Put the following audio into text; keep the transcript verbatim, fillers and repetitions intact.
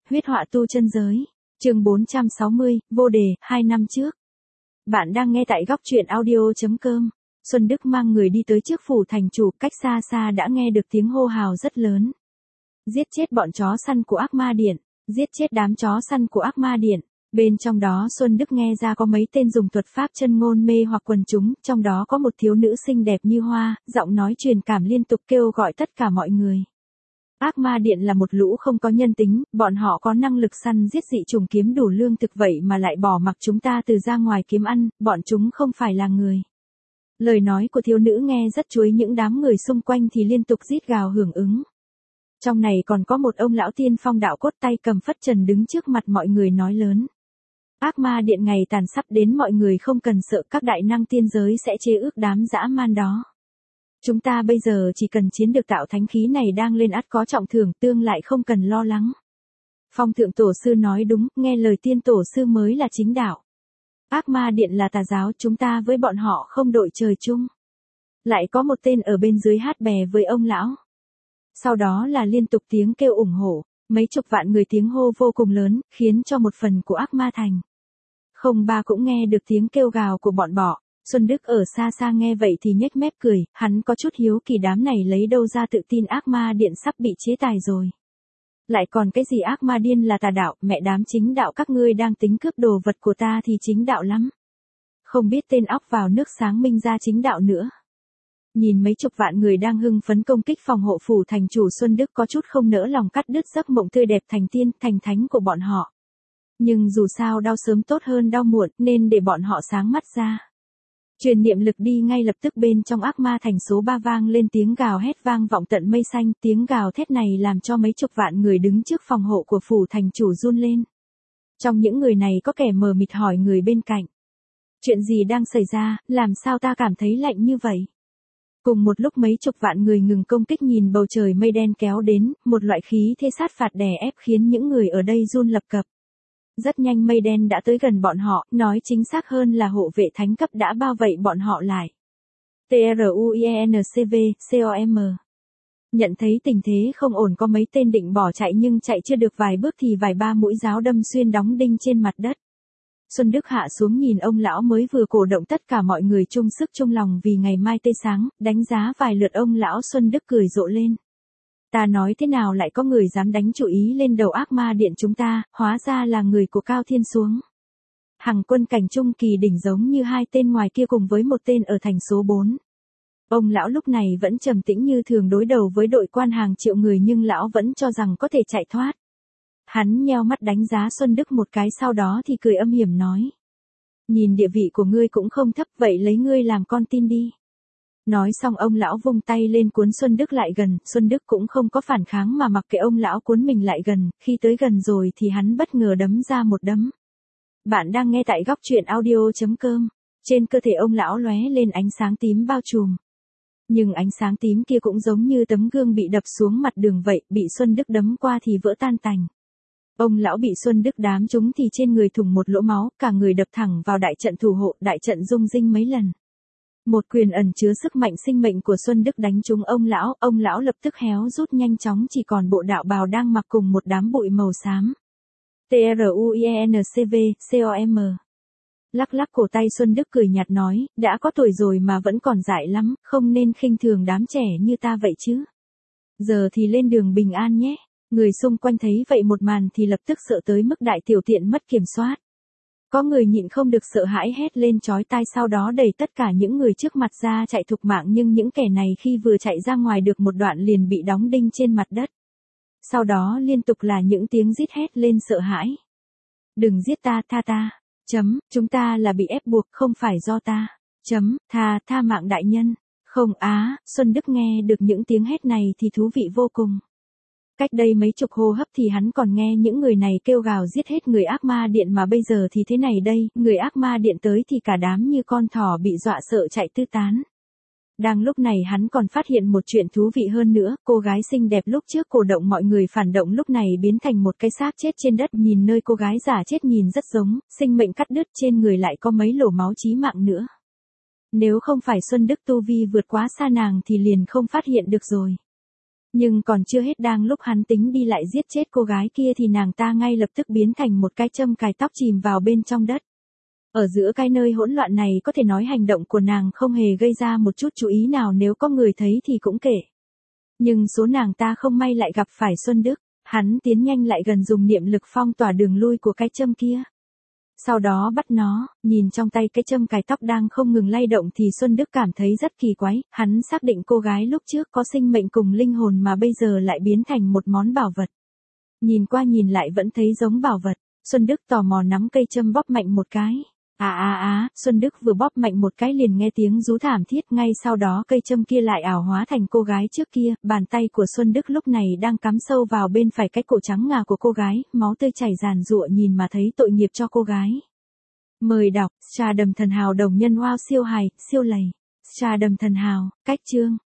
huyết họa tu chân giới. Chương bốn trăm sáu mươi, vô đề, hai năm trước. Bạn đang nghe tại góc truyện audio.com. Xuân Đức mang người đi tới trước phủ thành chủ, cách xa xa đã nghe được tiếng hô hào rất lớn. Giết chết bọn chó săn của ác ma điện, giết chết đám chó săn của ác ma điện. Bên trong đó Xuân Đức nghe ra có mấy tên dùng thuật pháp chân ngôn mê hoặc quần chúng, trong đó có một thiếu nữ xinh đẹp như hoa, giọng nói truyền cảm liên tục kêu gọi tất cả mọi người. Ác ma điện là một lũ không có nhân tính, bọn họ có năng lực săn giết dị trùng kiếm đủ lương thực vậy mà lại bỏ mặc chúng ta từ ra ngoài kiếm ăn, bọn chúng không phải là người. Lời nói của thiếu nữ nghe rất chuối, những đám người xung quanh thì liên tục rít gào hưởng ứng. Trong này còn có một ông lão tiên phong đạo cốt tay cầm phất trần đứng trước mặt mọi người nói lớn. Ác ma điện ngày tàn sắp đến, mọi người không cần sợ, các đại năng tiên giới sẽ chế ước đám dã man đó. Chúng ta bây giờ chỉ cần chiến được tạo thánh khí này đang lên ắt có trọng thưởng, tương lại không cần lo lắng. Phong thượng tổ sư nói đúng, nghe lời tiên tổ sư mới là chính đạo. Ác ma điện là tà giáo, chúng ta với bọn họ không đội trời chung. Lại có một tên ở bên dưới hát bè với ông lão. Sau đó là liên tục tiếng kêu ủng hộ, mấy chục vạn người tiếng hô vô cùng lớn, khiến cho một phần của ác ma thành. Không ba cũng nghe được tiếng kêu gào của bọn bọ. Xuân Đức ở xa xa nghe vậy thì nhếch mép cười, hắn có chút hiếu kỳ đám này lấy đâu ra tự tin ác ma điện sắp bị chế tài rồi. Lại còn cái gì ác ma điên là tà đạo, mẹ đám chính đạo các ngươi đang tính cướp đồ vật của ta thì chính đạo lắm. Không biết tên óc vào nước sáng minh ra chính đạo nữa. Nhìn mấy chục vạn người đang hưng phấn công kích phòng hộ phủ thành chủ, Xuân Đức có chút không nỡ lòng cắt đứt giấc mộng tươi đẹp thành tiên, thành thánh của bọn họ. Nhưng dù sao đau sớm tốt hơn đau muộn, nên để bọn họ sáng mắt ra. Truyền niệm lực đi ngay lập tức, bên trong ác ma thành số ba vang lên tiếng gào hét vang vọng tận mây xanh, tiếng gào thét này làm cho mấy chục vạn người đứng trước phòng hộ của phủ thành chủ run lên. Trong những người này có kẻ mờ mịt hỏi người bên cạnh. Chuyện gì đang xảy ra, làm sao ta cảm thấy lạnh như vậy? Cùng một lúc mấy chục vạn người ngừng công kích nhìn bầu trời mây đen kéo đến, một loại khí thế sát phạt đè ép khiến những người ở đây run lập cập. Rất nhanh mây đen đã tới gần bọn họ, nói chính xác hơn là hộ vệ thánh cấp đã bao vây bọn họ lại. T R U I N C V, C O M. Nhận thấy tình thế không ổn, có mấy tên định bỏ chạy nhưng chạy chưa được vài bước thì vài ba mũi giáo đâm xuyên đóng đinh trên mặt đất. Xuân Đức hạ xuống nhìn ông lão mới vừa cổ động tất cả mọi người chung sức chung lòng vì ngày mai tươi sáng, đánh giá vài lượt ông lão. Xuân Đức cười rộ lên. Ta nói thế nào lại có người dám đánh chủ ý lên đầu ác ma điện chúng ta, hóa ra là người của Cao Thiên xuống. Hằng quân cảnh trung kỳ đỉnh giống như hai tên ngoài kia cùng với một tên ở thành số bốn. Ông lão lúc này vẫn trầm tĩnh như thường đối đầu với đội quan hàng triệu người, nhưng lão vẫn cho rằng có thể chạy thoát. Hắn nheo mắt đánh giá Xuân Đức một cái, sau đó thì cười âm hiểm nói. Nhìn địa vị của ngươi cũng không thấp, vậy lấy ngươi làm con tin đi. Nói xong ông lão vung tay lên cuốn Xuân Đức lại gần, Xuân Đức cũng không có phản kháng mà mặc kệ ông lão cuốn mình lại gần, khi tới gần rồi thì hắn bất ngờ đấm ra một đấm. Bạn đang nghe tại góc truyện audio.com. Trên cơ thể ông lão lóe lên ánh sáng tím bao trùm. Nhưng ánh sáng tím kia cũng giống như tấm gương bị đập xuống mặt đường vậy, bị Xuân Đức đấm qua thì vỡ tan tành. Ông lão bị Xuân Đức đám trúng thì trên người thủng một lỗ máu, cả người đập thẳng vào đại trận thủ hộ, đại trận rung rinh mấy lần. Một quyền ẩn chứa sức mạnh sinh mệnh của Xuân Đức đánh trúng ông lão, ông lão lập tức héo rút nhanh chóng, chỉ còn bộ đạo bào đang mặc cùng một đám bụi màu xám. T R U I N C V, C O M. Lắc lắc cổ tay Xuân Đức cười nhạt nói, đã có tuổi rồi mà vẫn còn dại lắm, không nên khinh thường đám trẻ như ta vậy chứ. Giờ thì lên đường bình an nhé. Người xung quanh thấy vậy một màn thì lập tức sợ tới mức đại tiểu tiện mất kiểm soát. Có người nhịn không được sợ hãi hét lên chói tai, sau đó đẩy tất cả những người trước mặt ra chạy thục mạng, nhưng những kẻ này khi vừa chạy ra ngoài được một đoạn liền bị đóng đinh trên mặt đất. Sau đó liên tục là những tiếng rít hét lên sợ hãi. Đừng giết ta, tha ta. Chấm, chúng ta là bị ép buộc, không phải do ta. Chấm, tha, tha mạng đại nhân. Không á, Xuân Đức nghe được những tiếng hét này thì thú vị vô cùng. Cách đây mấy chục hô hấp thì hắn còn nghe những người này kêu gào giết hết người ác ma điện, mà bây giờ thì thế này đây, người ác ma điện tới thì cả đám như con thỏ bị dọa sợ chạy tứ tán. Đang lúc này hắn còn phát hiện một chuyện thú vị hơn nữa, cô gái xinh đẹp lúc trước cổ động mọi người phản động lúc này biến thành một cái xác chết trên đất, nhìn nơi cô gái giả chết nhìn rất giống, sinh mệnh cắt đứt, trên người lại có mấy lỗ máu chí mạng nữa. Nếu không phải Xuân Đức tu vi vượt quá xa nàng thì liền không phát hiện được rồi. Nhưng còn chưa hết, đang lúc hắn tính đi lại giết chết cô gái kia thì nàng ta ngay lập tức biến thành một cái châm cài tóc chìm vào bên trong đất. Ở giữa cái nơi hỗn loạn này có thể nói hành động của nàng không hề gây ra một chút chú ý nào, nếu có người thấy thì cũng kệ. Nhưng số nàng ta không may lại gặp phải Xuân Đức, hắn tiến nhanh lại gần dùng niệm lực phong tỏa đường lui của cái châm kia. Sau đó bắt nó, nhìn trong tay cái châm cài tóc đang không ngừng lay động thì Xuân Đức cảm thấy rất kỳ quái, hắn xác định cô gái lúc trước có sinh mệnh cùng linh hồn mà bây giờ lại biến thành một món bảo vật. Nhìn qua nhìn lại vẫn thấy giống bảo vật, Xuân Đức tò mò nắm cây châm bóp mạnh một cái. À à à, Xuân Đức vừa bóp mạnh một cái liền nghe tiếng rú thảm thiết, ngay sau đó cây châm kia lại ảo hóa thành cô gái trước kia, bàn tay của Xuân Đức lúc này đang cắm sâu vào bên phải cái cổ trắng ngà của cô gái, máu tươi chảy ràn rụa, nhìn mà thấy tội nghiệp cho cô gái. Mời đọc, Trà Đầm Thần Hào đồng nhân wow siêu hài, siêu lầy. Trà Đầm Thần Hào, cách chương.